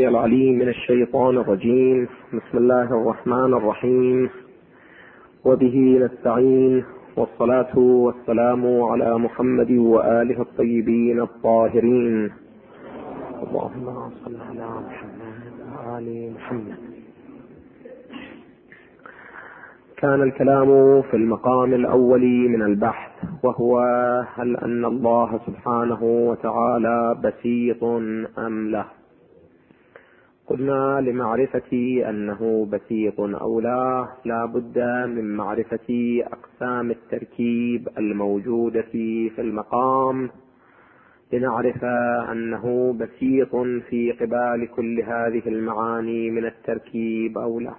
العليم من الشيطان الرجيم. بسم الله الرحمن الرحيم، وبه نستعين، والصلاة والسلام على محمد وآله الطيبين الطاهرين. اللهم صل على محمد وآل محمد. كان الكلام في المقام الأول من البحث، وهو هل أن الله سبحانه وتعالى بسيط أم لا؟ قلنا لمعرفة أنه بسيط أو لا بد من معرفة أقسام التركيب الموجودة في المقام لنعرف أنه بسيط في قبال كل هذه المعاني من التركيب أو لا.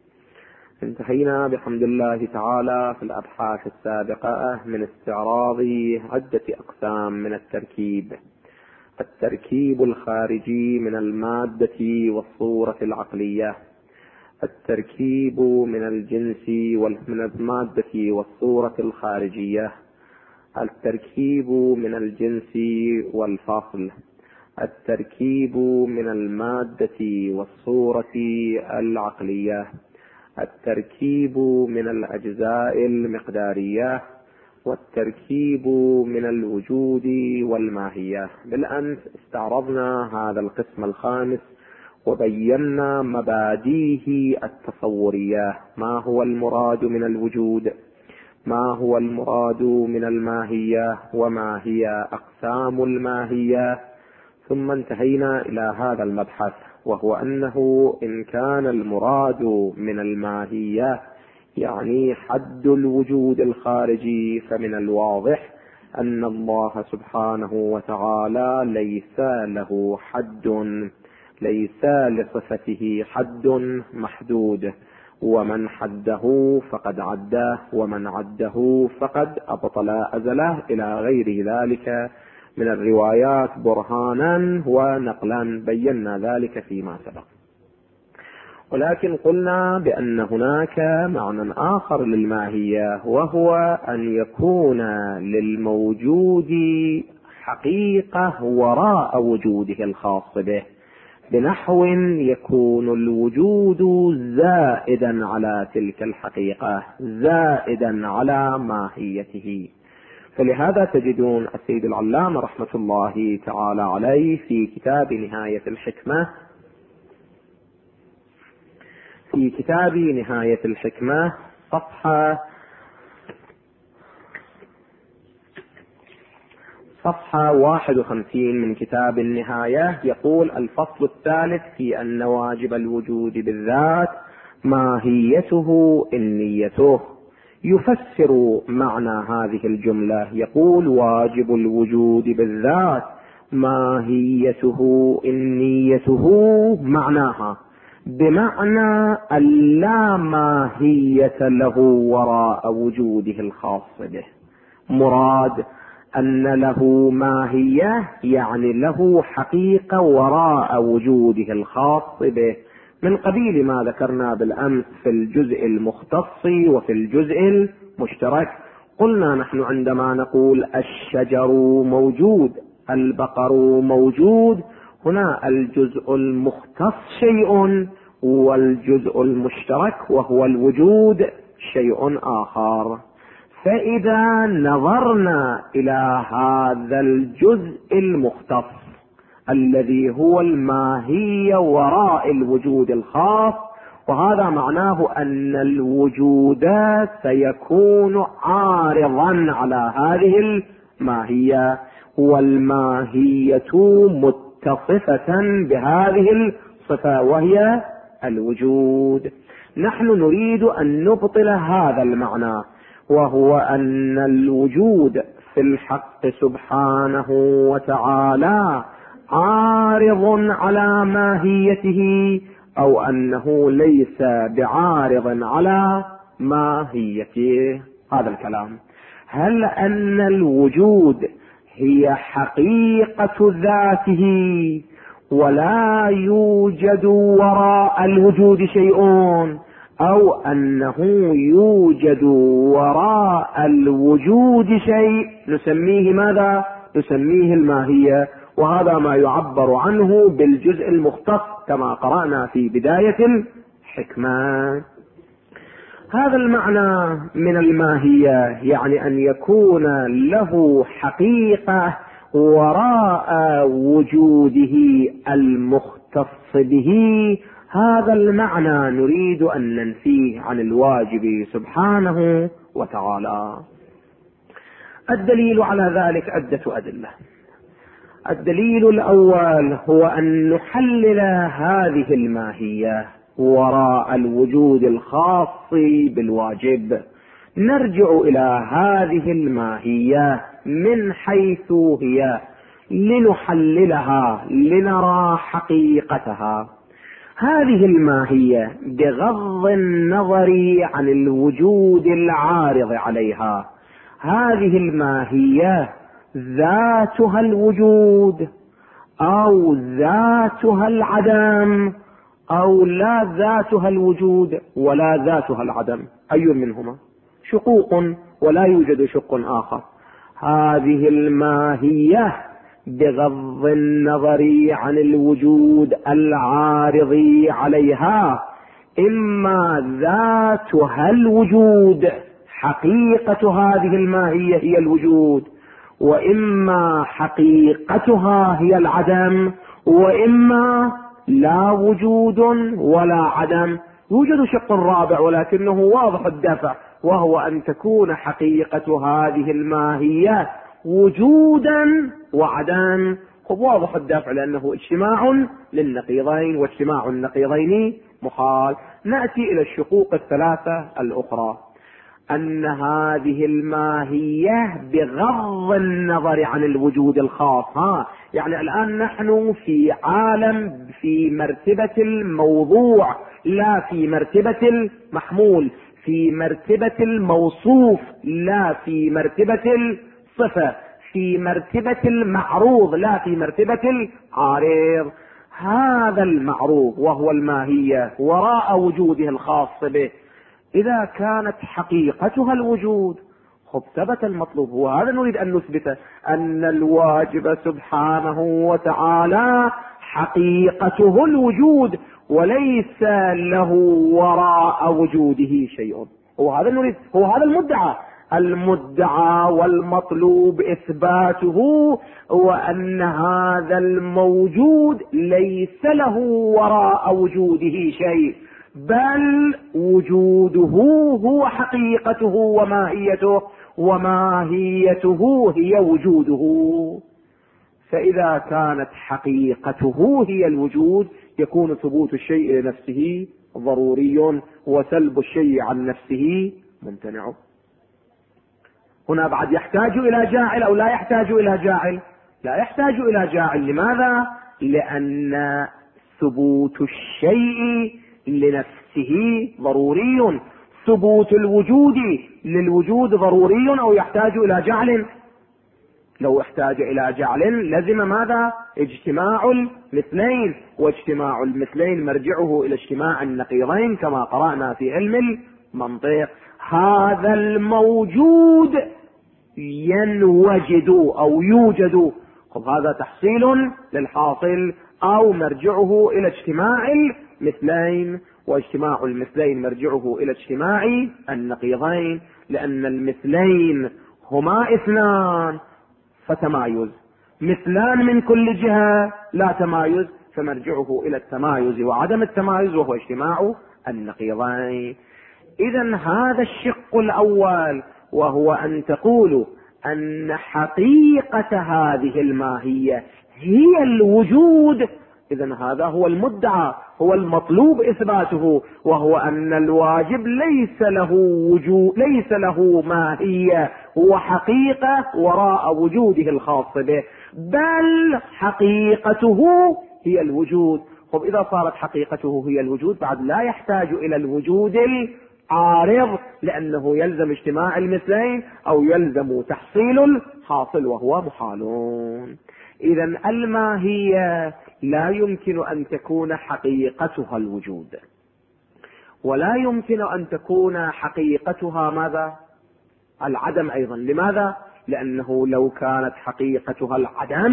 انتهينا بحمد الله تعالى في الأبحاث السابقة من استعراض عدة أقسام من التركيب: التركيب الخارجي من المادة والصورة العقلية، التركيب من الجنس من المادة والصورة الخارجية، التركيب من الجنس والفصل، التركيب من المادة والصورة العقلية، التركيب من الأجزاء المقدارية، والتركيب من الوجود والماهية. بالأمس استعرضنا هذا القسم الخامس وبينا مبادئه التصورية: ما هو المراد من الوجود، ما هو المراد من الماهية، وما هي أقسام الماهية. ثم انتهينا إلى هذا المبحث، وهو أنه إن كان المراد من الماهية يعني حد الوجود الخارجي، فمن الواضح أن الله سبحانه وتعالى ليس له حد، ليس لصفته حد محدود، ومن حده فقد عده، ومن عده فقد أبطل أزله، إلى غير ذلك من الروايات برهانا ونقلا، بينا ذلك فيما سبق. ولكن قلنا بأن هناك معنى آخر للماهية، وهو أن يكون للموجود حقيقة وراء وجوده الخاص به، بنحو يكون الوجود زائدا على تلك الحقيقة، زائدا على ماهيته. فلهذا تجدون السيد العلامة رحمة الله تعالى عليه في كتاب نهاية الحكمة، في كتاب نهاية الحكمة صفحة 51 من كتاب النهاية، يقول: الفصل الثالث في أن واجب الوجود بالذات ماهيته النيته. يفسر معنى هذه الجملة، يقول: واجب الوجود بالذات ماهيته النيته، معناها بمعنى أن لا ماهية له وراء وجوده الخاص به. مراد أن له ماهية يعني له حقيقة وراء وجوده الخاص به، من قبيل ما ذكرنا بالأمس في الجزء المختص وفي الجزء المشترك. قلنا نحن عندما نقول الشجر موجود، البقر موجود، هنا الجزء المختص شيء، والجزء المشترك وهو الوجود شيء آخر. فإذا نظرنا إلى هذا الجزء المختص الذي هو الماهية وراء الوجود الخاص، وهذا معناه أن الوجود سيكون عارضا على هذه الماهية، والماهية متصفة بهذه الصفة وهي الوجود. نحن نريد أن نبطل هذا المعنى، وهو أن الوجود في الحق سبحانه وتعالى عارض على ماهيته، أو أنه ليس بعارض على ماهيته. هذا الكلام: هل أن الوجود هي حقيقة ذاته ولا يوجد وراء الوجود شيء، أو أنه يوجد وراء الوجود شيء نسميه ماذا؟ نسميه الماهية. وهذا ما يعبر عنه بالجزء المختص كما قرأنا في بداية الحكمة. هذا المعنى من الماهية يعني أن يكون له حقيقة وراء وجوده المختص به. هذا المعنى نريد أن ننفيه عن الواجب سبحانه وتعالى. الدليل على ذلك عدة أدلة. الدليل الأول هو أن نحلل هذه الماهية وراء الوجود الخاص بالواجب. نرجع إلى هذه الماهية من حيث هي لنحللها لنرى حقيقتها. هذه الماهية بغض النظر عن الوجود العارض عليها، هذه الماهية ذاتها الوجود أو ذاتها العدم أو لا ذاتها الوجود ولا ذاتها العدم، أي منهما؟ شقوق ولا يوجد شق آخر. هذه الماهية بغض النظر عن الوجود العارض عليها إما ذاتها الوجود، حقيقة هذه الماهية هي الوجود، وإما حقيقتها هي العدم، وإما لا وجود ولا عدم. يوجد شق رابع ولكنه واضح الدفع، وهو أن تكون حقيقة هذه الماهية وجودا وعدم. واضح الدفع لأنه اجتماع للنقيضين، واجتماع النقيضين محال. نأتي إلى الشقوق الثلاثة الأخرى. أن هذه الماهية بغض النظر عن الوجود الخاص، يعني الآن نحن في عالم في مرتبة الموضوع لا في مرتبة المحمول، في مرتبة الموصوف لا في مرتبة الصفة، في مرتبة المعروض لا في مرتبة العارض. هذا المعروض وهو الماهية وراء وجوده الخاص به، إذا كانت حقيقتها الوجود ثبت المطلوب. وهذا نريد أن نثبته، أن الواجب سبحانه وتعالى حقيقته الوجود وليس له وراء وجوده شيء. وهذا نريد، هو هذا المدعى والمطلوب إثباته، وأن هذا الموجود ليس له وراء وجوده شيء، بل وجوده هو حقيقته وماهيته، وماهيته هي وجوده. فإذا كانت حقيقته هي الوجود يكون ثبوت الشيء لنفسه ضروري، وسلب الشيء عن نفسه ممتنع. هنا بعد يحتاج إلى جاعل أو لا يحتاج إلى جاعل؟ لا يحتاج إلى جاعل. لماذا؟ لأن ثبوت الشيء لنفسه ضروري. ثبوت الوجود للوجود ضروري أو يحتاج إلى جعل؟ لو احتاج إلى جعل لزم ماذا؟ اجتماع المثلين، واجتماع المثلين مرجعه إلى اجتماع النقيضين كما قرأنا في علم المنطق. هذا الموجود ينوجد أو يوجد، هذا تحصيل للحاصل، أو مرجعه إلى اجتماع المثلين، واجتماع المثلين مرجعه إلى اجتماع النقيضين، لأن المثلين هما اثنان فتمايز، مثلان من كل جهة لا تمايز، فمرجعه إلى التمايز وعدم التمايز وهو اجتماع النقيضين. إذن هذا الشق الأول، وهو أن تقولوا أن حقيقة هذه الماهية هي الوجود، إذن هذا هو المدعى، هو المطلوب إثباته، وهو أن الواجب ليس له وجود، ليس له ماهية وحقيقة وراء وجوده الخاص به، بل حقيقته هي الوجود. إذا صارت حقيقته هي الوجود بعد لا يحتاج إلى الوجود العارض، لأنه يلزم اجتماع المثلين أو يلزم تحصيل الحاصل وهو محالون. إذن الماهية لا يمكن أن تكون حقيقتها الوجود، ولا يمكن أن تكون حقيقتها ماذا؟ العدم أيضا. لماذا؟ لأنه لو كانت حقيقتها العدم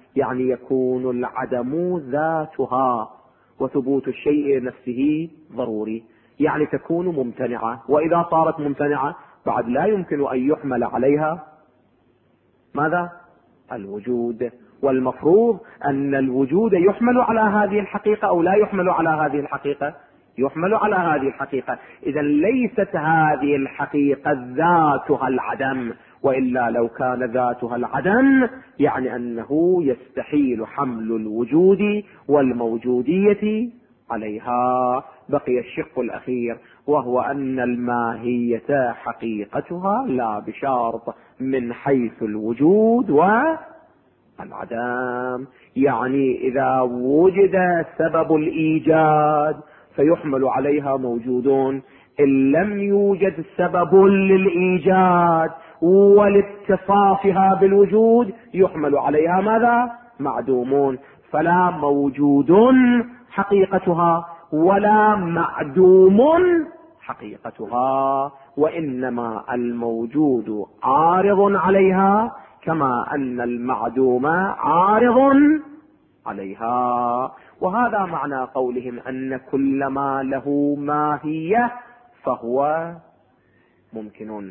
يعني يكون العدم ذاتها، وثبوت الشيء نفسه ضروري، يعني تكون ممتنعة. وإذا صارت ممتنعة بعد لا يمكن أن يحمل عليها ماذا؟ الوجود. والمفروض أن الوجود يحمل على هذه الحقيقة أو لا يحمل على هذه الحقيقة؟ يحمل على هذه الحقيقة. إذا ليست هذه الحقيقة ذاتها العدم، وإلا لو كان ذاتها العدم يعني أنه يستحيل حمل الوجود والموجودية عليها. بقي الشق الأخير، وهو أن الماهية حقيقتها لا بشرط من حيث الوجود والعدم. يعني إذا وجد سبب الإيجاد فيحمل عليها موجودون، إن لم يوجد سبب للإيجاد ولاتصافها بالوجود يحمل عليها ماذا؟ معدومون. فلا موجود حقيقتها ولا معدوم حقيقتها، وإنما الموجود عارض عليها كما أن المعدوم عارض عليها. وهذا معنى قولهم أن كل ما له ماهية فهو ممكن.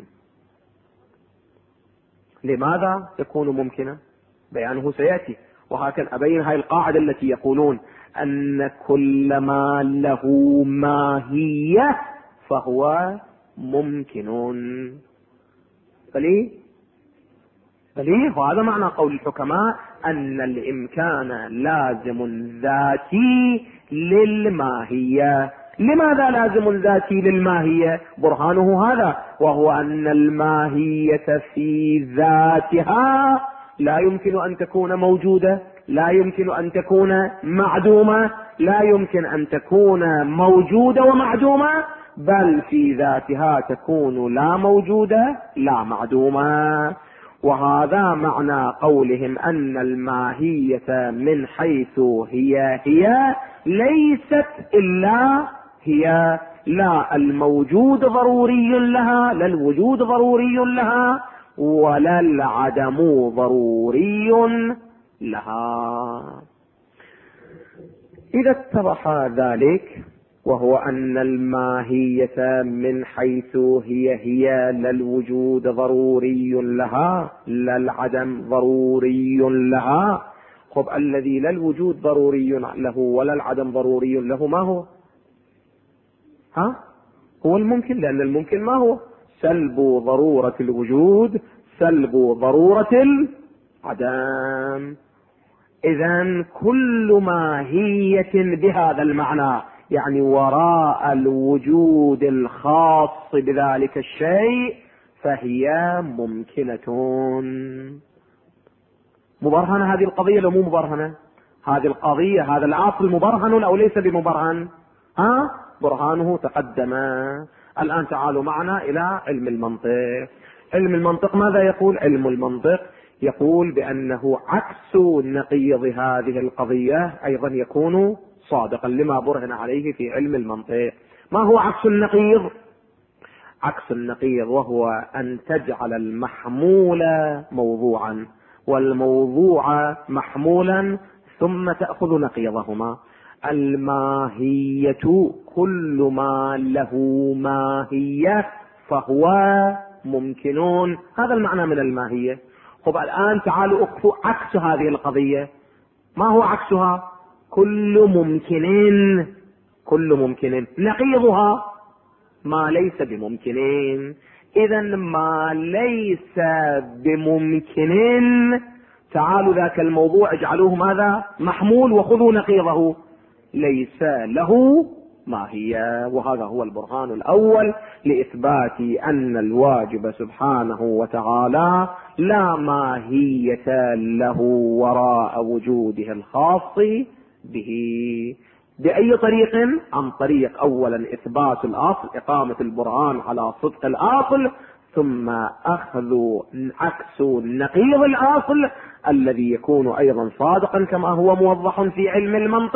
لماذا يكون ممكنا؟ بيانه سيأتي، وهكذا أبين هاي القاعدة التي يقولون أن كل ما له ماهية فهو ممكن. بلي وهذا معنى قول الحكماء أن الإمكان لازم ذاتي للماهية. لماذا لازم ذاتي للماهية؟ برهانه هذا، وهو أن الماهية في ذاتها لا يمكن أن تكون موجودة، لا يمكن أن تكون معدومة، لا يمكن أن تكون موجودة ومعدومة، بل في ذاتها تكون لا موجودة لا معدومة. وهذا معنى قولهم أن الماهية من حيث هي ليست إلا هي، لا الموجود ضروري لها، لا الوجود ضروري لها، ولا العدم ضروري لها. إذا اتضح ذلك، وهو أن الماهية من حيث هي لا الوجود ضروري لها لا العدم ضروري لها. خب الذي لا الوجود ضروري له ولا العدم ضروري له ما هو؟ هو الممكن، لأن الممكن ما هو؟ سلب ضرورة الوجود سلب ضرورة العدم. إذن كل ماهية بهذا المعنى، يعني وراء الوجود الخاص بذلك الشيء، فهي ممكنة. مبرهنة هذه القضية لو مو مبرهنة؟ هذه القضية هذا الأصل مبرهن أو ليس بمبرهن؟ برهانه تقدم. الآن تعالوا معنا إلى علم المنطق. علم المنطق ماذا يقول؟ علم المنطق يقول بأنه عكس نقيض هذه القضية أيضا يكون صادقا لما برهن عليه في علم المنطق. ما هو عكس النقيض؟ عكس النقيض وهو أن تجعل المحمول موضوعا والموضوع محمولا ثم تأخذ نقيضهما. الماهية كل ما له ماهية فهو ممكنون، هذا المعنى من الماهية. طب الآن تعالوا اكفوا عكس هذه القضية. ما هو عكسها؟ كل ممكن نقيضها ما ليس بممكنين. إذا ما ليس بممكن تعالوا ذاك الموضوع اجعلوه ماذا؟ محمول، وخذوا نقيضه ليس له ماهية. وهذا هو البرهان الأول لإثبات أن الواجب سبحانه وتعالى لا ماهية له وراء وجوده الخاص به. بأي طريق؟ عن طريق أولا إثبات الأصل، إقامة البرهان على صدق الأصل، ثم أخذ عكس نقيض الأصل الذي يكون أيضا صادقا كما هو موضح في علم المنطق،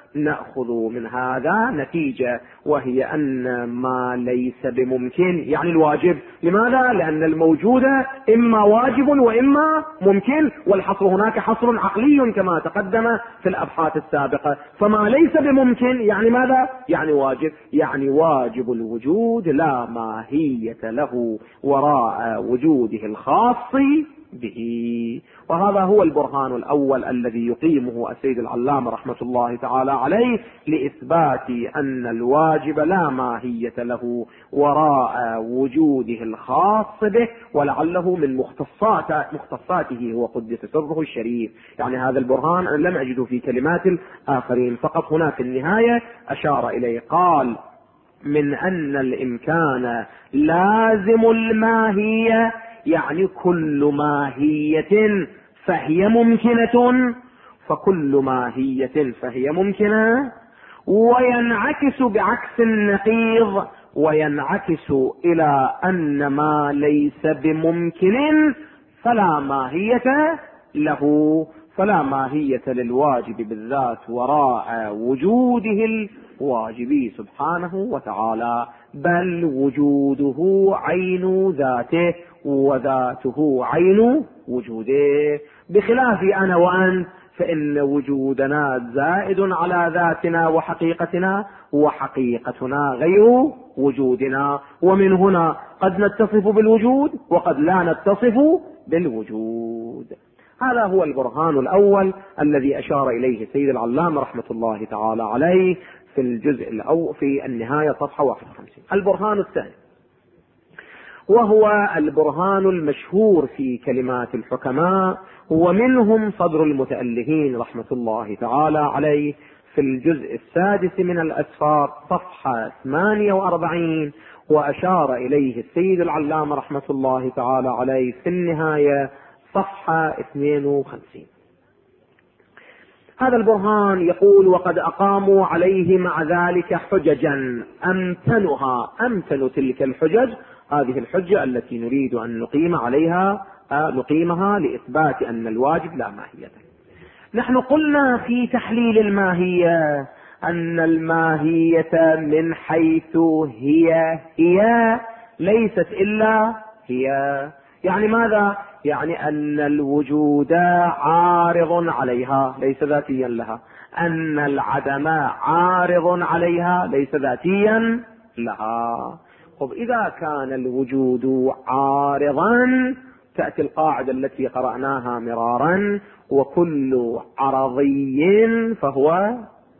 نأخذ من هذا نتيجة، وهي أن ما ليس بممكن يعني الواجب. لماذا؟ لأن الموجود إما واجب وإما ممكن، والحصر هناك حصر عقلي كما تقدم في الأبحاث السابقة. فما ليس بممكن يعني ماذا؟ يعني واجب، يعني واجب الوجود لا ماهية له وراء وجوده الخاص به. وهذا هو البرهان الأول الذي يقيمه السيد العلامة رحمة الله تعالى عليه لإثبات أن الواجب لا ماهية له وراء وجوده الخاص به، ولعله من مختصاته هو قدس سره الشريف. يعني هذا البرهان أنا لم أجده في كلمات الآخرين، فقط هنا في النهاية أشار إليه، قال من أن الإمكان لازم الماهية، يعني كل ماهية فهي ممكنة، فكل ماهية فهي ممكنة، وينعكس بعكس النقيض، وينعكس إلى أن ما ليس بممكن فلا ماهية له، فلا ماهية للواجب بالذات وراء وجوده الواجب سبحانه وتعالى، بل وجوده عين ذاته وذاته عين وجوده. بخلاف أنا وأنت فإن وجودنا زائد على ذاتنا وحقيقتنا، وحقيقتنا غير وجودنا، ومن هنا قد نتصف بالوجود وقد لا نتصف بالوجود. هذا هو البرهان الأول الذي أشار إليه السيد العلامة رحمة الله تعالى عليه في الجزء الأول في النهاية صفحة 51. البرهان الثاني وهو البرهان المشهور في كلمات الحكماء، ومنهم صدر المتألهين رحمة الله تعالى عليه في الجزء السادس من الأسفار صفحة 48، وأشار إليه السيد العلامة رحمة الله تعالى عليه في النهاية صفحة 52. هذا البرهان يقول: وقد أقاموا عليه مع ذلك حججا أمثل تلك الحجج، هذه الحجة التي نريد أن نقيمها لإثبات أن الواجب لا ماهية. نحن قلنا في تحليل الماهية أن الماهية من حيث هي ليست إلا هي. يعني ماذا؟ يعني أن الوجود عارض عليها ليس ذاتيا لها، أن العدم عارض عليها ليس ذاتيا لها. طب إذا كان الوجود عارضا تأتي القاعدة التي قرأناها مرارا: وكل عرضي فهو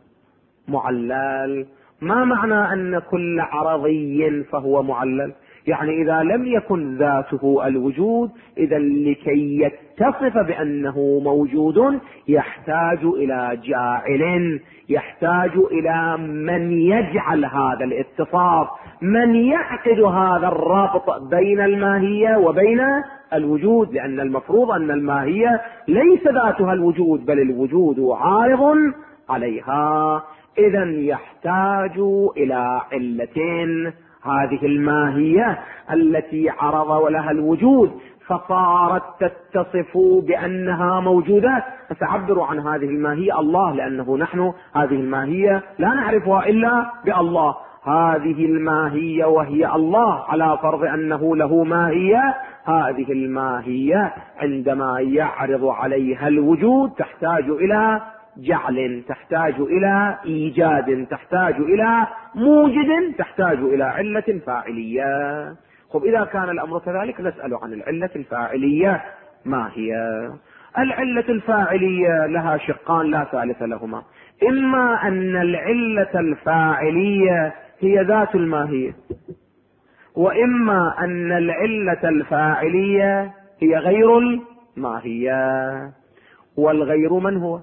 معلل. ما معنى أن كل عرضي فهو معلل؟ يعني إذا لم يكن ذاته الوجود، إذا لكي يتصف بأنه موجود يحتاج إلى جاعل، يحتاج إلى من يجعل هذا الاتصاف، من يعقد هذا الرابط بين الماهية وبين الوجود، لأن المفروض أن الماهية ليس ذاتها الوجود بل الوجود عارض عليها. إذا يحتاج إلى علتين: هذه الماهية التي عرض ولها الوجود فصارت تتصف بأنها موجودة، فتعبر عن هذه الماهية الله، لأنه نحن هذه الماهية لا نعرفها إلا بالله. هذه الماهية وهي الله، على فرض أنه له ماهية، هذه الماهية عندما يعرض عليها الوجود تحتاج إلى جعل، تحتاج إلى إيجاد، تحتاج إلى موجد، تحتاج إلى علة فاعلية. خب إذا كان الأمر كذلك نسأل عن العلة الفاعلية ما هي؟ العلة الفاعلية لها شقان لا ثالث لهما: إما أن العلة الفاعلية هي ذات الماهية، وإما أن العلة الفاعلية هي غير الماهية. والغير من هو؟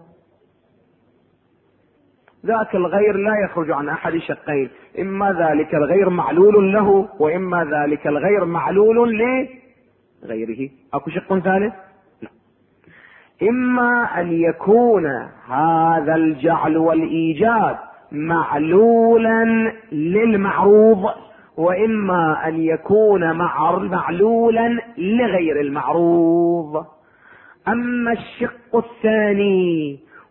ذاك الغير لا يخرج عن أحد شقين: إما ذلك الغير معلول له، وإما ذلك الغير معلول لغيره. أكو شق ثالث؟ لا. إما أن يكون هذا الجعل والإيجاد معلولا للمعروض، وإما أن يكون معلولا لغير المعروض. أما الشق الثاني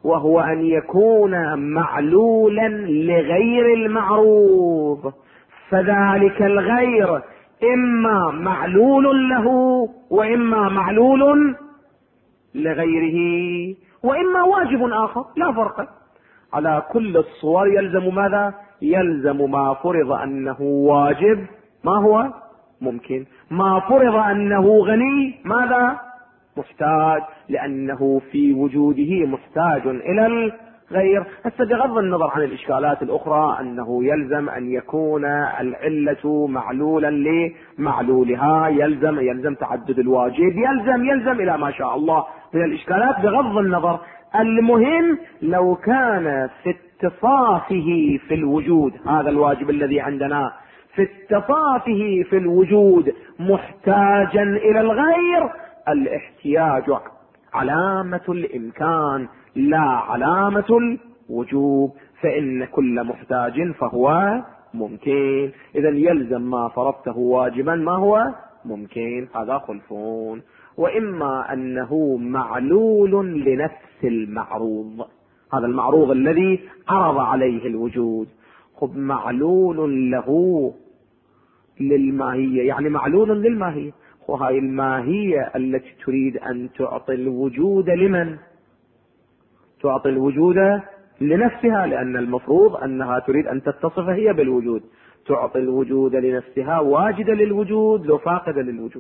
وهو أن يكون معلولا لغير المعروض، فذلك الغير إما معلول له وإما معلول لغيره وإما واجب آخر، لا فرق. على كل الصور يلزم ماذا؟ يلزم ما فرض أنه واجب ما هو ممكن، ما فرض أنه غني ماذا؟ محتاج، لأنه في وجوده محتاج إلى الغير. هسه بغض النظر عن الإشكالات الأخرى أنه يلزم أن يكون العلة معلولا لمعلولها، يلزم تعدد الواجب، يلزم إلى ما شاء الله من الإشكالات بغض النظر. المهم لو كان في اتصافه في الوجود، هذا الواجب الذي عندنا في اتصافه في الوجود محتاجا إلى الغير، الاحتياج علامة الإمكان لا علامة الوجوب، فإن كل محتاج فهو ممكن. إذا يلزم ما فرضته واجبا ما هو ممكن، هذا خلفون. وإما أنه معلول لنفس المعروض، هذا المعروض الذي عرض عليه الوجود، خب معلول له للماهية، يعني معلول للماهية، وهاي الماهية التي تريد أن تعطي الوجود لمن؟ تعطي الوجود لنفسها، لأن المفروض أنها تريد أن تتصف هي بالوجود، تعطي الوجود لنفسها، واجدة للوجود لو فاقدة للوجود.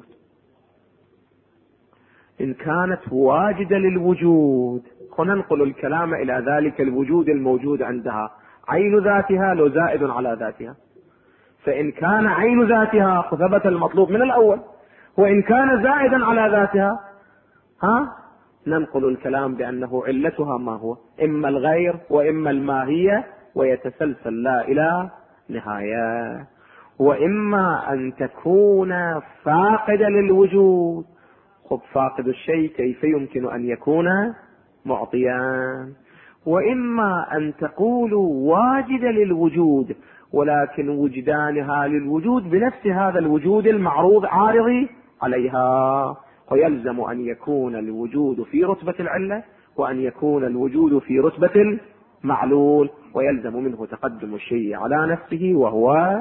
إن كانت واجدة للوجود ننقل الكلام إلى ذلك الوجود الموجود عندها، عين ذاتها لو زائد على ذاتها، فإن كان عين ذاتها ثبت المطلوب من الأول، وإن كان زائدا على ذاتها ننقل الكلام بأنه علتها ما هو؟ إما الغير وإما الماهية، ويتسلسل لا إلى نهاية. وإما أن تكون فاقدة للوجود، خب فاقد الشيء كيف يمكن أن يكون معطيا؟ وإما أن تقول واجدة للوجود، ولكن وجدانها للوجود بنفس هذا الوجود المعروض عارضي عليها، ويلزم أن يكون الوجود في رتبة العلة وأن يكون الوجود في رتبة المعلول، ويلزم منه تقدم الشيء على نفسه وهو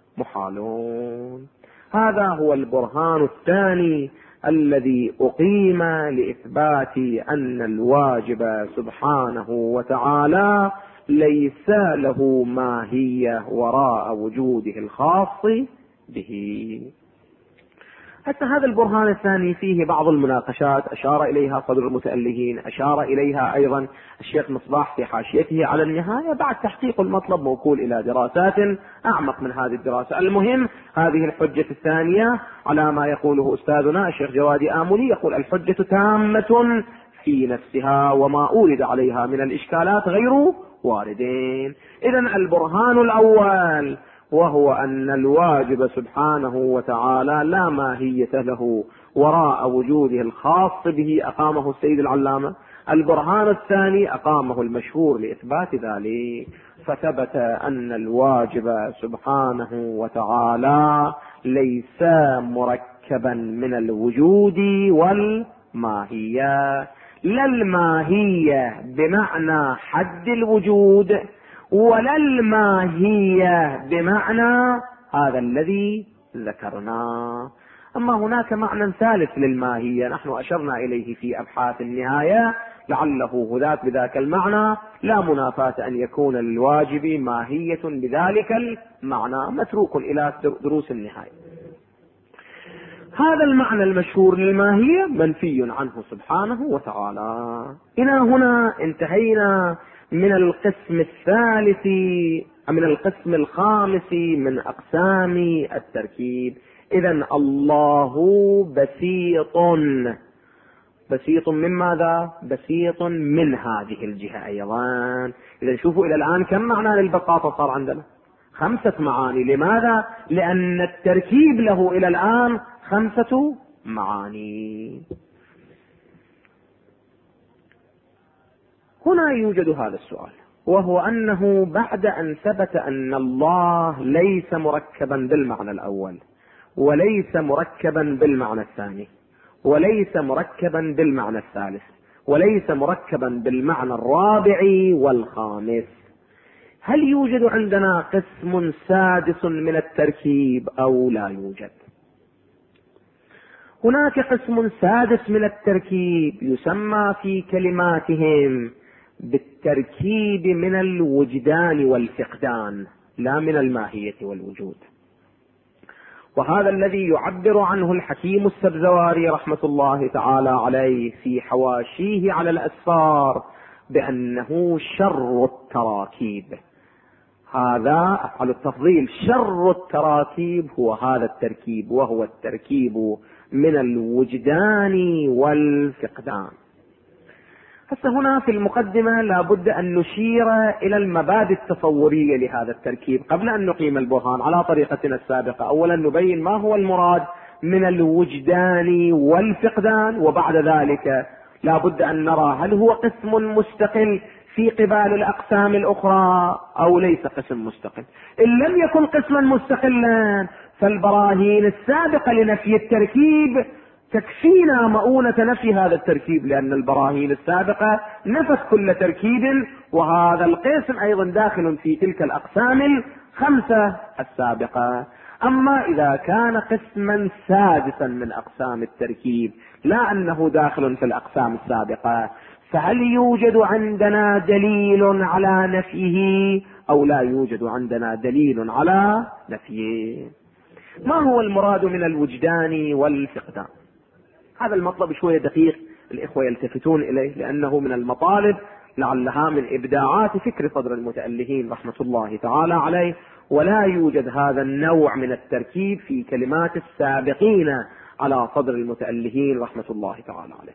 محالون. هذا هو البرهان الثاني الذي أقيم لإثبات أن الواجب سبحانه وتعالى ليس له ماهية وراء وجوده الخاص به. حتى هذا البرهان الثاني فيه بعض المناقشات أشار إليها صدر المتألهين، أشار إليها أيضا الشيخ مصباح في حاشيته على النهاية، بعد تحقيق المطلب موكول إلى دراسات أعمق من هذه الدراسة. المهم هذه الحجة الثانية على ما يقوله أستاذنا الشيخ جوادي آملي، يقول الحجة تامة في نفسها وما أورد عليها من الإشكالات غير واردين. إذن البرهان الأول وهو أن الواجب سبحانه وتعالى لا ماهية له وراء وجوده الخاص به، أقامه السيد العلامة. البرهان الثاني أقامه المشهور لإثبات ذلك، فثبت أن الواجب سبحانه وتعالى ليس مركبا من الوجود والماهية، لا الماهية بمعنى حد الوجود ولا الماهية بمعنى هذا الذي ذكرناه. أما هناك معنى ثالث للماهية نحن أشرنا إليه في أبحاث النهاية، لعله هذاك بذاك المعنى لا منافاة أن يكون للواجب ماهية بذلك المعنى، متروك إلى دروس النهاية. هذا المعنى المشهور للماهية منفي عنه سبحانه وتعالى. إلى هنا انتهينا من القسم الثالث من القسم الخامس من أقسام التركيب. إذن الله بسيط من ماذا؟ بسيط من هذه الجهة أيضا. إذن شوفوا إلى الآن كم معنى للبساطة صار عندنا؟ 5 معاني. لماذا؟ لأن التركيب له إلى الآن 5 معاني. هنا يوجد هذا السؤال، وهو أنه بعد أن ثبت أن الله ليس مركبا بالمعنى الأول، وليس مركبا بالمعنى الثاني، وليس مركبا بالمعنى الثالث، وليس مركبا بالمعنى الرابع والخامس. هل يوجد عندنا قسم سادس من التركيب أو لا يوجد؟ هناك قسم سادس من التركيب يسمى في كلماتهم بالتركيب من الوجدان والفقدان، لا من الماهية والوجود. وهذا الذي يعبر عنه الحكيم السبزواري رحمة الله تعالى عليه في حواشيه على الأسفار بأنه شر التراكيب. هذا أفعل التفضيل، شر التراكيب هو هذا التركيب، وهو التركيب من الوجدان والفقدان. هسه هنا في المقدمة لابد أن نشير إلى المبادئ التصورية لهذا التركيب قبل أن نقيم البرهان على طريقتنا السابقة. أولا نبين ما هو المراد من الوجدان والفقدان، وبعد ذلك لابد أن نرى هل هو قسم مستقل في قبال الأقسام الأخرى أو ليس قسم مستقل. إن لم يكن قسما مستقلا فالبراهين السابقة لنفي التركيب تكفينا مؤونة نفي هذا التركيب، لأن البراهين السابقة نفت كل تركيب، وهذا القسم أيضا داخل في تلك الأقسام الخمسة السابقة. أما إذا كان قسما سادسا من أقسام التركيب لا أنه داخل في الأقسام السابقة، فهل يوجد عندنا دليل على نفيه أو لا يوجد عندنا دليل على نفيه؟ ما هو المراد من الوجدان والفقدان؟ هذا المطلب شوية دقيق الإخوة يلتفتون إليه، لأنه من المطالب لعلها من إبداعات فكر صدر المتألهين رحمة الله تعالى عليه، ولا يوجد هذا النوع من التركيب في كلمات السابقين على صدر المتألهين رحمة الله تعالى عليه.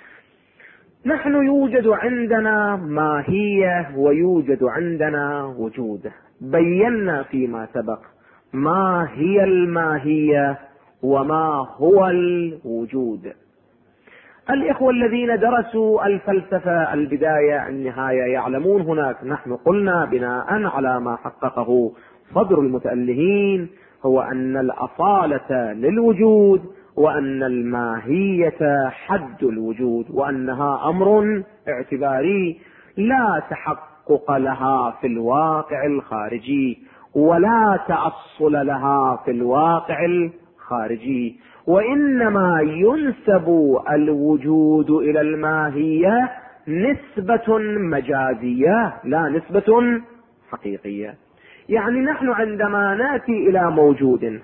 نحن يوجد عندنا ماهية ويوجد عندنا وجود. بينا فيما سبق ما هي الماهية وما هو الوجود. الإخوة الذين درسوا الفلسفة البداية النهاية يعلمون هناك نحن قلنا بناء على ما حققه صدر المتألهين هو أن الأصالة للوجود، وأن الماهية حد الوجود، وأنها أمر اعتباري لا تحقق لها في الواقع الخارجي ولا تأصل لها في الواقع الخارجي، وإنما ينسب الوجود إلى الماهية نسبة مجازية لا نسبة حقيقية. يعني نحن عندما نأتي إلى موجود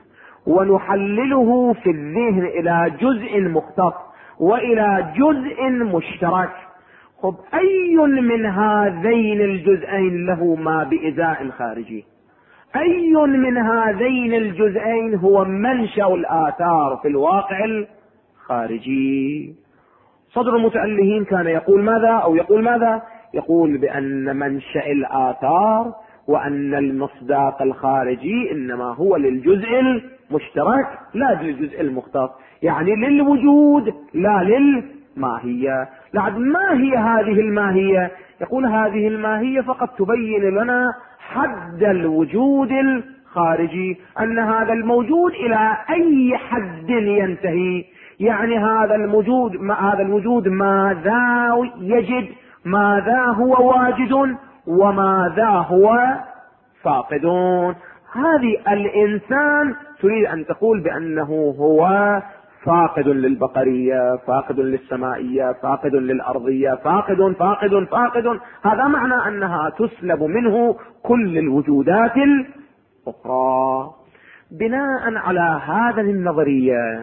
ونحلله في الذهن إلى جزء مختص وإلى جزء مشترك، خب أي من هذين الجزئين له ما بإزاء خارجي؟ أي من هذين الجزئين هو منشأ الآثار في الواقع الخارجي؟ صدر المتألهين كان يقول ماذا أو يقول ماذا؟ يقول بأن منشأ الآثار وأن المصداق الخارجي إنما هو للجزء المشترك لا للجزء المختص، يعني للوجود لا للماهية. لعد ما هي هذه الماهية؟ يقول هذه الماهية فقط تبين لنا حد الوجود الخارجي، أن هذا الموجود إلى أي حد ينتهي، يعني هذا الوجود ماذا يجد، ماذا هو واجد وماذا هو فاقدون. هذه الإنسان تريد أن تقول بأنه هو فاقد للبقرية، فاقد للسمائية، فاقد للأرضية، فاقد فاقد فاقد، هذا معنى أنها تسلب منه كل الوجودات الأخرى. بناء على هذه النظرية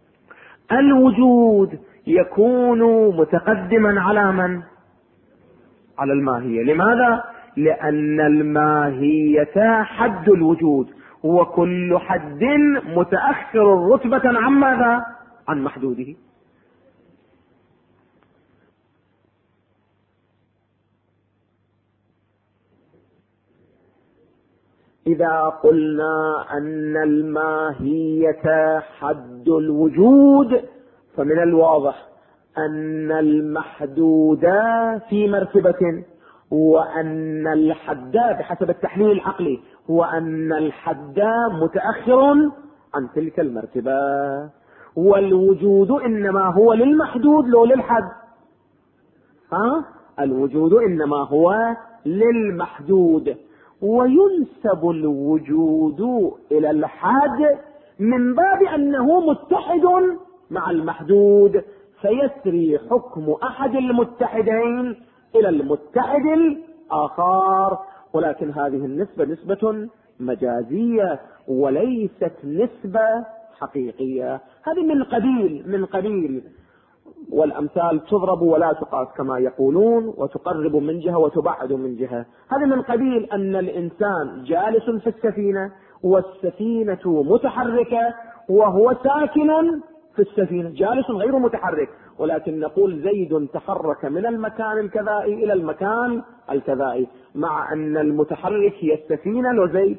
الوجود يكون متقدما على من؟ على الماهية. لماذا؟ لأن الماهية حد الوجود، وكل حد متأخر رتبة عن ماذا؟ عن محدوده. إذا قلنا أن الماهية حد الوجود فمن الواضح أن المحدود في مرتبة، وأن الحد بحسب التحليل العقلي هو أن الحد متأخر عن تلك المرتبة، والوجود إنما هو للمحدود لو للحد. الوجود إنما هو للمحدود، وينسب الوجود إلى الحد من باب أنه متحد مع المحدود، فيسري حكم أحد المتحدين إلى المتحد الآخر. ولكن هذه النسبة نسبة مجازية وليست نسبة حقيقية. هذه من قبيل والأمثال تضرب ولا تقاس كما يقولون، وتقرب من جهة وتبعد من جهة. هذا من قبيل أن الإنسان جالس في السفينة والسفينة متحركة وهو ساكن في السفينة، جالس غير متحرك، ولكن نقول زيد تحرك من المكان الكذائي إلى المكان الكذائي، مع أن المتحرك هي السفينة وزيد.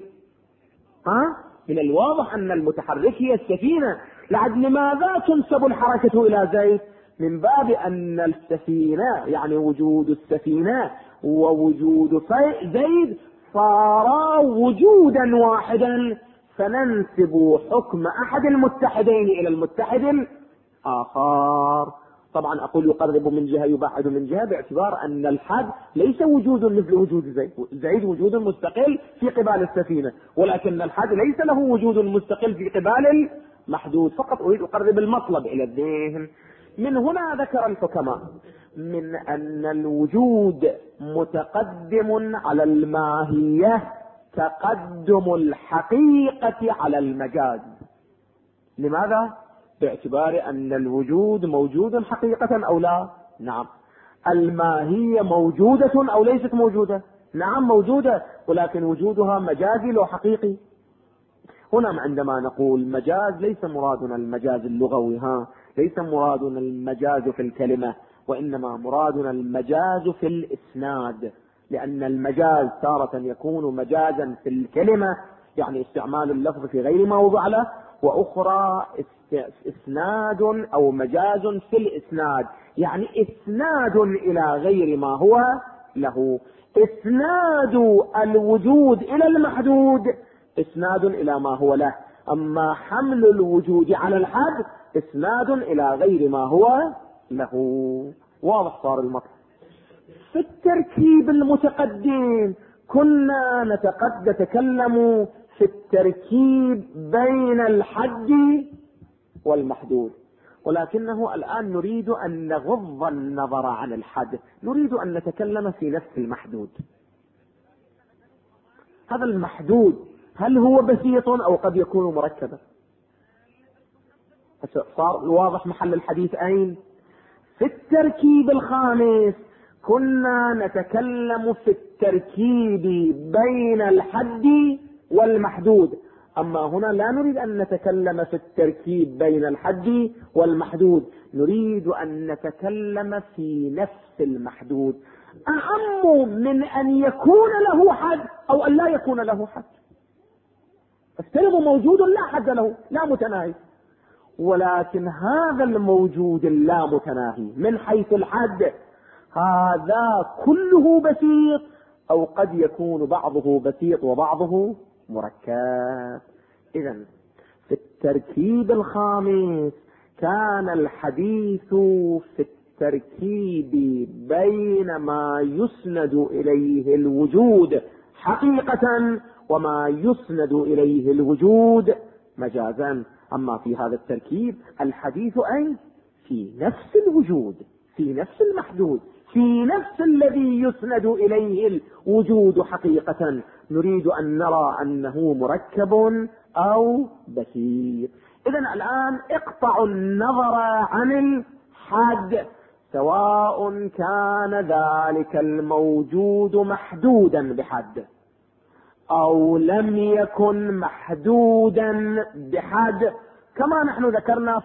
من الواضح أن المتحرك هي السفينة. لماذا تنسب الحركة إلى زيد؟ من باب أن السفينة يعني وجود السفينة ووجود زيد صارا وجودا واحدا، فننسب حكم أحد المتحدين إلى المتحد الآخر. طبعا أقول يقرب من جهة يبعد من جهة باعتبار أن الحد ليس وجود مثل وجود زيد وجود مستقل في قبال السفينة، ولكن الحد ليس له وجود مستقل في قبال المحدود. فقط أريد أقرب المطلب إلى الذهن. من هنا ذكر الحكماء من أن الوجود متقدم على الماهية تقدم الحقيقة على المجاز. لماذا؟ باعتبار أن الوجود موجود حقيقة أو لا؟ نعم. الماهية موجودة أو ليست موجودة؟ نعم موجودة، ولكن وجودها مجازي لو حقيقي. هنا عندما نقول مجاز ليس مرادنا المجاز اللغوي، ليس مرادنا المجاز في الكلمة، وإنما مرادنا المجاز في الإسناد، لأن المجاز تارة يكون مجازا في الكلمة يعني استعمال اللفظ في غير ما وضع له، وأخرى إسناد أو مجاز في الإسناد يعني إسناد إلى غير ما هو له. إسناد الوجود إلى المحدود إسناد إلى ما هو له، أما حمل الوجود على الحد إسناد إلى غير ما هو له. واضح صار المطلب. في التركيب المتقدم كنا نتكلم في التركيب بين الحد والمحدود، ولكنه الآن نريد أن نغض النظر عن الحد، نريد أن نتكلم في نفس المحدود. هذا المحدود هل هو بسيط أو قد يكون مركبا؟ صار واضح محل الحديث أين؟ في التركيب الخامس كنا نتكلم في التركيب بين الحد والمحدود، أما هنا لا نريد أن نتكلم في التركيب بين الحد والمحدود، نريد أن نتكلم في نفس المحدود، أهم من أن يكون له حد أو أن لا يكون له حد. السلم موجود لا حد له، لا متناهي، ولكن هذا الموجود اللا متناهي من حيث الحد هذا كله بسيط، أو قد يكون بعضه بسيط وبعضه مركب. إذن في التركيب الخامس كان الحديث في التركيب بين ما يسند إليه الوجود حقيقة وما يسند إليه الوجود مجازا. أما في هذا التركيب الحديث أي في نفس الوجود، في نفس المحدود، في نفس الذي يسند إليه الوجود حقيقة، نريد أن نرى أنه مركب أو بسيط. إذن الآن اقطعوا النظر عن الحد، سواء كان ذلك الموجود محدودا بحد أو لم يكن محدودا بحد، كما نحن ذكرنا في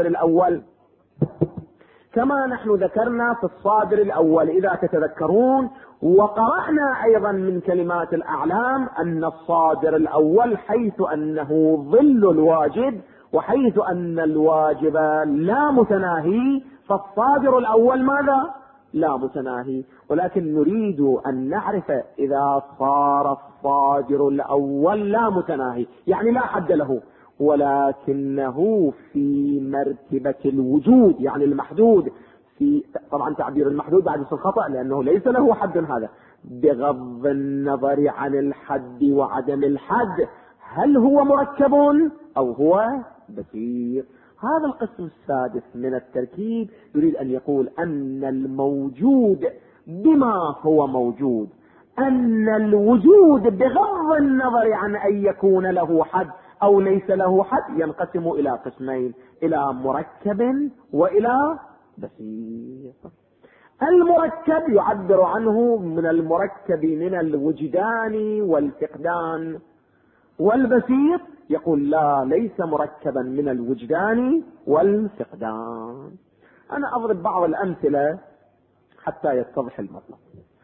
الصادر الأول إذا تتذكرون، وقرأنا أيضا من كلمات الأعلام أن الصادر الأول حيث أنه ظل الواجب وحيث أن الواجب لا متناهي، فالصادر الأول ماذا؟ لا متناهي. ولكن نريد أن نعرف إذا صار الصادر الأول لا متناهي يعني لا حد له، ولكنه في مرتبة الوجود يعني المحدود، في طبعا تعبير المحدود بعد يصير خطأ لأنه ليس له حد هذا، بغض النظر عن الحد وعدم الحد، هل هو مركب أو هو بسيط. هذا القسم السادس من التركيب يريد أن يقول أن الموجود بما هو موجود، أن الوجود بغض النظر عن أن يكون له حد أو ليس له حد ينقسم إلى قسمين، إلى مركب وإلى بسيط. المركب يعبر عنه من المركب من الوجدان والفقدان، والبسيط يقول لا، ليس مركبا من الوجدان والفقدان. أنا أضرب بعض الأمثلة حتى يتضح المطلب.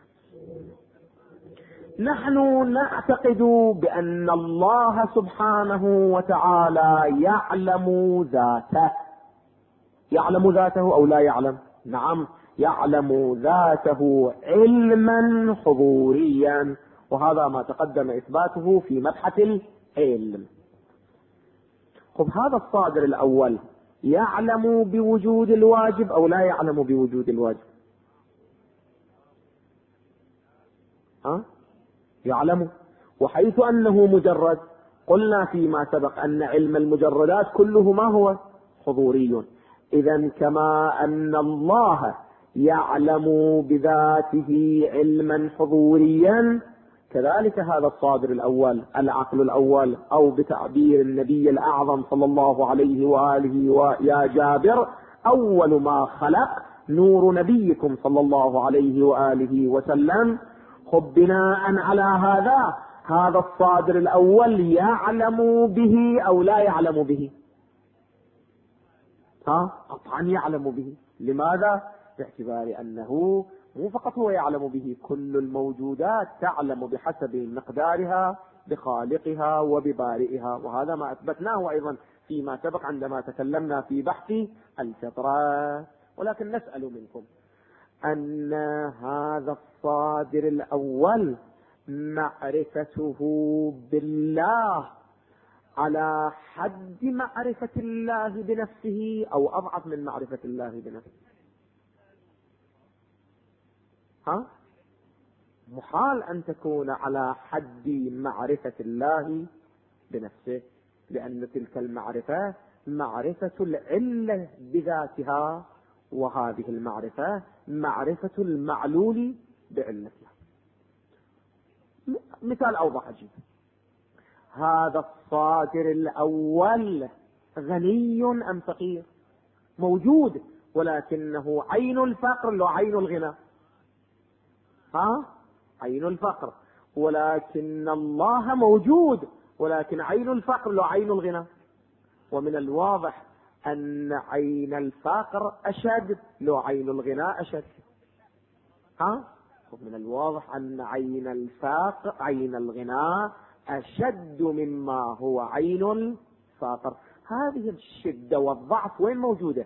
نحن نعتقد بأن الله سبحانه وتعالى يعلم ذاته. يعلم ذاته أو لا يعلم؟ نعم، يعلم ذاته علما حضوريا، وهذا ما تقدم إثباته في مبحث العلم. خب هذا الصادر الأول يعلم بوجود الواجب أو لا يعلم بوجود الواجب؟ يعلم. وحيث أنه مجرد قلنا فيما سبق أن علم المجردات كله ما هو حضوري. إذن كما أن الله يعلم بذاته علما حضوريا، كذلك هذا الصادر الأول العقل الأول، أو بتعبير النبي الأعظم صلى الله عليه وآله ويا جابر أول ما خلق نور نبيكم صلى الله عليه وآله وسلم. خب بناء على هذا الصادر الأول يعلم به أو لا يعلم به؟ قطعا يعلم به. لماذا؟ باعتبار أنه مو فقط هو يعلم به، كل الموجودات تعلم بحسب مقدارها بخالقها وببارئها، وهذا ما أثبتناه أيضا فيما سبق عندما تكلمنا في بحث الفطرة. ولكن نسأل منكم أن هذا الصادر الأول معرفته بالله على حد معرفة الله بنفسه أو أضعف من معرفة الله بنفسه؟ محال أن تكون على حد معرفة الله بنفسه، لأن تلك المعرفة معرفة العلة بذاتها، وهذه المعرفة معرفة المعلول بعلتها. مثال أوضح جدا، هذا الصادر الأول غني أم فقير؟ موجود، ولكنه عين الفقر لو عين الغنى؟ عين الفقر. ولكن الله موجود، ولكن عين الفقر لو عين الغنى؟ ومن الواضح أن عين الفقر أشد لو عين الغنى أشد. ومن الواضح أن عين الغنى أشد مما هو عين الفقر. هذه الشدة والضعف وين موجودة؟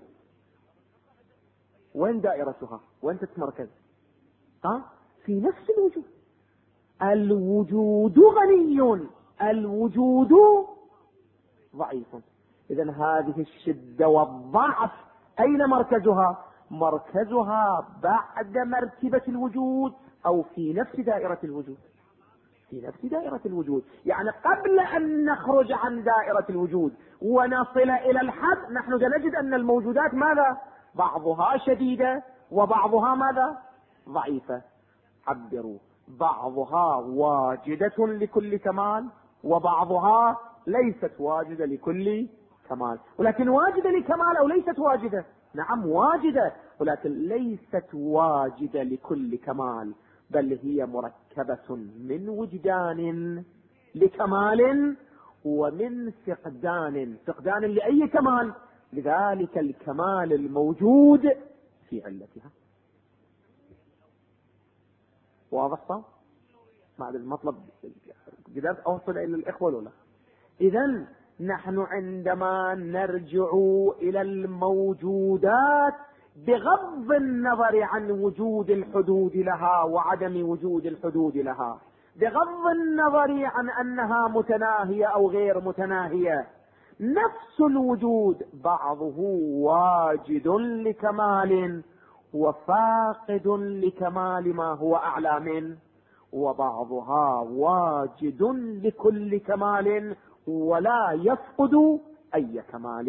وين دائرتها؟ وين تتمركز؟ في نفس الوجود. الوجود غني، الوجود ضعيف. إذن هذه الشدة والضعف أين مركزها؟ مركزها بعد مرتبة الوجود أو في نفس دائرة الوجود؟ في نفس دائرة الوجود. يعني قبل أن نخرج عن دائرة الوجود ونصل إلى الحد، نحن سنجد أن الموجودات ماذا؟ بعضها شديدة وبعضها ماذا؟ ضعيفة. عبروا، بعضها واجدة لكل كمال وبعضها ليست واجدة لكل كمال. ولكن واجدة لكمال أو ليست واجدة؟ نعم واجدة، ولكن ليست واجدة لكل كمال، بل هي مركبة من وجدان لكمال ومن فقدان لأي كمال، لذلك الكمال الموجود في علتها. واضح صح؟ بعد المطلب قدرت أوصل إلى الإخوة ولا؟ إذن نحن عندما نرجع إلى الموجودات بغض النظر عن وجود الحدود لها وعدم وجود الحدود لها، بغض النظر عن أنها متناهية أو غير متناهية، نفس الوجود بعضه واجد لكمال وفاقد لكمال ما هو أعلى منه، وبعضها واجد لكل كمال ولا يفقد أي كمال.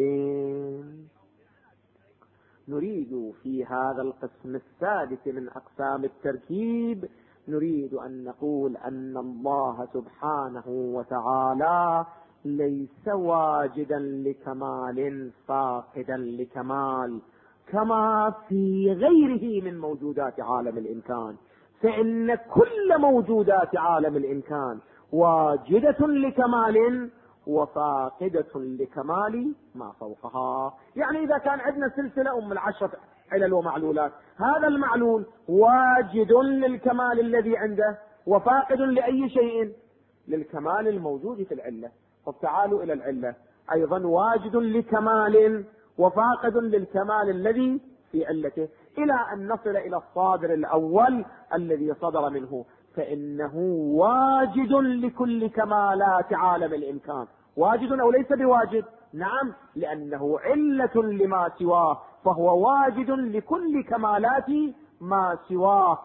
نريد في هذا القسم السادس من أقسام التركيب نريد أن نقول أن الله سبحانه وتعالى ليس واجدا لكمال فاقدا لكمال كما في غيره من موجودات عالم الإمكان، فإن كل موجودات عالم الإمكان واجدة لكمال وفاقدة لكمال ما فوقها. يعني إذا كان عندنا سلسلة 10 علل ومعلولات، هذا المعلول واجد للكمال الذي عنده وفاقد لأي شيء؟ للكمال الموجود في العلة. طب تعالوا إلى العلة، أيضا واجد لكمال وفاقد للكمال الذي في علته، إلى أن نصل إلى الصادر الأول الذي صدر منه، فإنه واجد لكل كمالات عالم الإمكان. واجد أو ليس بواجد؟ نعم، لأنه علة لما سواه، فهو واجد لكل كمالات ما سواه،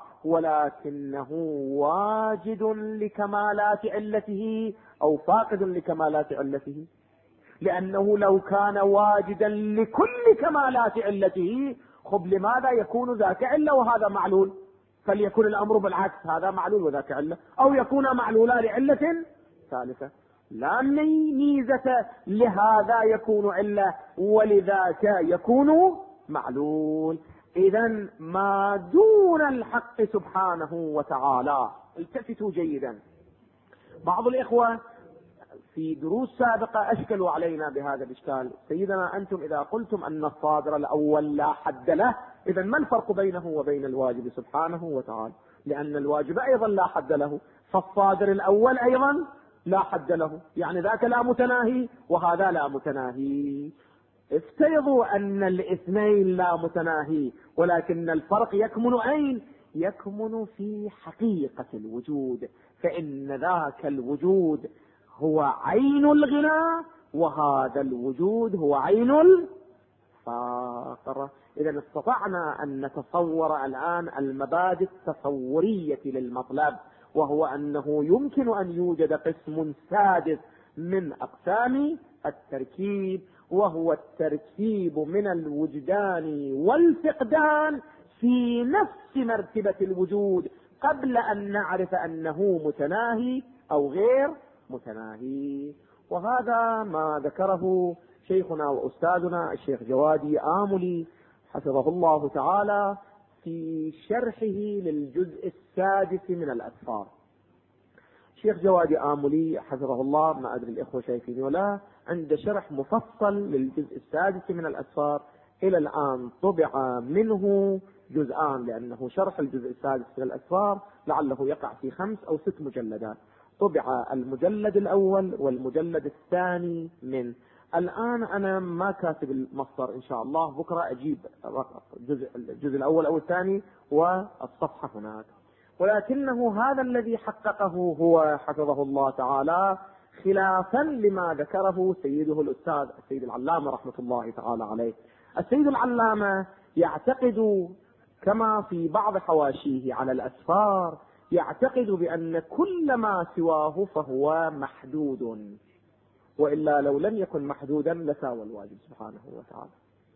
ولكنه واجد لكمالات علته أو فاقد لكمالات علته. لأنه لو كان واجدا لكل كمالات علته، خب لماذا يكون ذاك علة وهذا معلول؟ فليكن الأمر بالعكس، هذا معلول وذاك علة، أو يكون معلولا لعلة ثالثة. لا ميزة لهذا يكون علة ولذاك يكون معلول. إذا ما دون الحق سبحانه وتعالى، التفتوا جيدا، بعض الإخوة في دروس سابقة أشكلوا علينا بهذا الإشكال. سيدنا أنتم إذا قلتم أن الصادر الأول لا حد له، إذا ما الفرق بينه وبين الواجب سبحانه وتعالى؟ لأن الواجب أيضا لا حد له، فالصادر الأول أيضا لا حد له، يعني ذاك لا متناهي وهذا لا متناهي. افترضوا أن الاثنين لا متناهي، ولكن الفرق يكمن أين؟ يكمن في حقيقة الوجود، فإن ذاك الوجود هو عين الغنى وهذا الوجود هو عين الفقر. إذا استطعنا أن نتصور الآن المبادئ التصورية للمطلب، وهو أنه يمكن أن يوجد قسم سادس من أقسام التركيب، وهو التركيب من الوجدان والفقدان في نفس مرتبة الوجود، قبل أن نعرف أنه متناهي أو غير متناهي. وهذا ما ذكره شيخنا وأستاذنا الشيخ جوادي آملي حفظه الله تعالى في شرحه للجزء السادس من الأسفار. الشيخ جوادي آملي حفظه الله، ما أدري الإخوة شايفين ولا، عند شرح مفصل للجزء السادس من الأسفار. إلى الآن طبع منه جزءان، لأنه شرح الجزء السادس من الأسفار لعله يقع في 5 أو 6 مجلدات. طبع المجلد الأول والمجلد الثاني منه. الآن أنا ما كاتب المصدر، إن شاء الله بكرة أجيب الجزء الأول أو الثاني والصفحة هناك، ولكنه هذا الذي حققه هو حفظه الله تعالى خلافا لما ذكره سيده الأستاذ السيد العلامة رحمة الله تعالى عليه. السيد العلامة يعتقد كما في بعض حواشيه على الأسفار، يعتقد بأن كل ما سواه فهو محدود، وإلا لو لم يكن محدودا لساوى الواجب سبحانه وتعالى.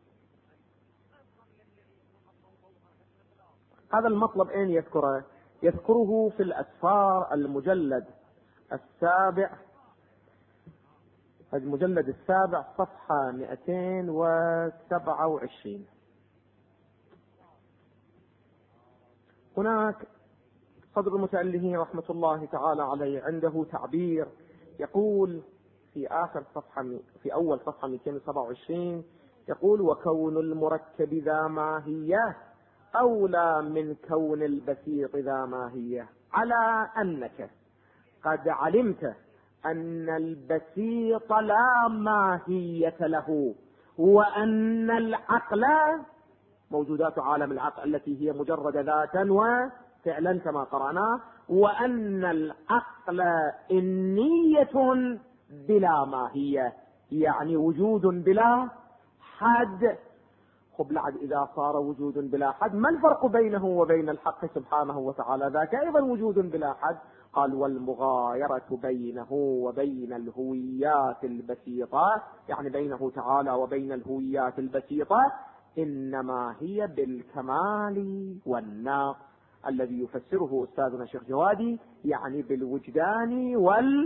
هذا المطلب أين يذكره؟ يذكره في الأسفار المجلد السابع، المجلد السابع صفحة 227. هناك صدر المتأله رحمة الله تعالى عليه عنده تعبير يقول في آخر صفحة، في أول صفحة 227 يقول: وكون المركب ذا ماهية أولى من كون البسيط ذا ماهية، على أنك قد علمت أن البسيط لا ماهية له، وأن العقل موجودات عالم العقل التي هي مجرد ذاتا وفعلا كما قرأنا، وأن العقل إنية بلا ماهية، يعني وجود بلا حد. لعد إذا صار وجود بلا حد ما الفرق بينه وبين الحق سبحانه وتعالى؟ ذاك أيضا وجود بلا حد. قال والمغايرة بينه وبين الهويات البسيطة، يعني بينه تعالى وبين الهويات البسيطة، إنما هي بالكمال والنقص، الذي يفسره أستاذنا الشيخ جوادي يعني بالوجدان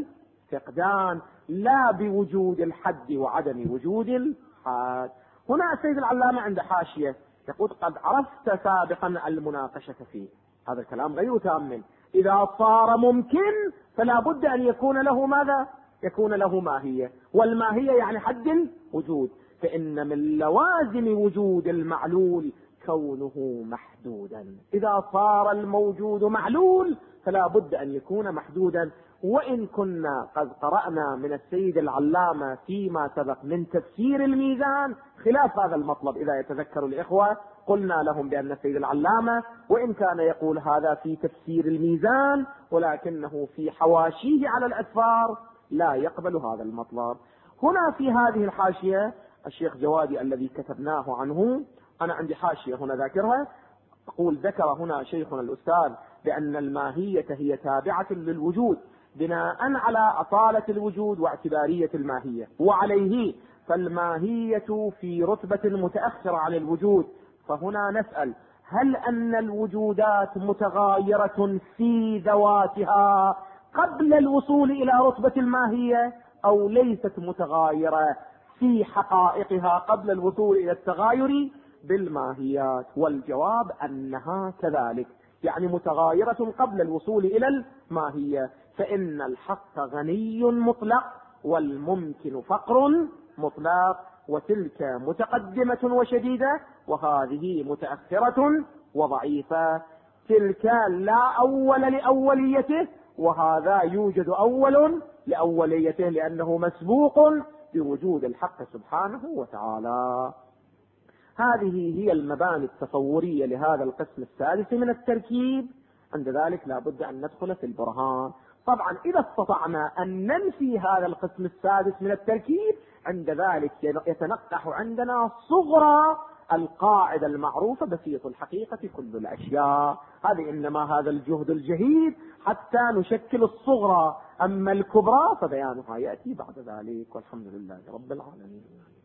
والفقدان، لا بوجود الحد وعدم وجود الحد. هنا السيد العلامة عند حاشية يقول قد عرفت سابقا المناقشة فيه. هذا الكلام غير تام. إذا صار ممكن فلا بد أن يكون له ماذا؟ يكون له ماهية، والماهية يعني حد الوجود، فإن من لوازم وجود المعلول كونه محدودا. إذا صار الموجود معلول فلا بد أن يكون محدودا. وإن كنا قد قرأنا من السيد العلامة فيما سبق من تفسير الميزان خلاف هذا المطلب، إذا يتذكر الإخوة قلنا لهم بأن السيد العلامة وإن كان يقول هذا في تفسير الميزان ولكنه في حواشيه على الأسفار لا يقبل هذا المطلب. هنا في هذه الحاشية الشيخ جوادي الذي كتبناه عنه، أنا عندي حاشية هنا ذاكرها، أقول ذكر هنا شيخنا الأستاذ بأن الماهية هي تابعة للوجود بناء على أصالة الوجود واعتبارية الماهية، وعليه فالماهية في رتبة متأخرة عن الوجود. فهنا نسأل هل أن الوجودات متغايرة في ذواتها قبل الوصول إلى رتبة الماهية، أو ليست متغايرة في حقائقها قبل الوصول إلى التغاير بالماهيات؟ والجواب أنها كذلك، يعني متغايرة قبل الوصول إلى الماهية. فإن الحق غني مطلق والممكن فقر مطلق، وتلك متقدمة وشديدة وهذه متأخرة وضعيفة. تلك لا أول لأوليته وهذا يوجد أول لأوليته، لأنه مسبوق بوجود الحق سبحانه وتعالى. هذه هي المباني التصورية لهذا القسم السادس من التركيب. عند ذلك لا بد أن ندخل في البرهان. طبعا إذا استطعنا أن ننفي هذا القسم السادس من التركيب عند ذلك يتنقح عندنا صغرى القاعدة المعروفة بسيط الحقيقة كل الأشياء. هذه إنما هذا الجهد الجهيد حتى نشكل الصغرى، أما الكبرى فبيانها يأتي بعد ذلك. والحمد لله رب العالمين.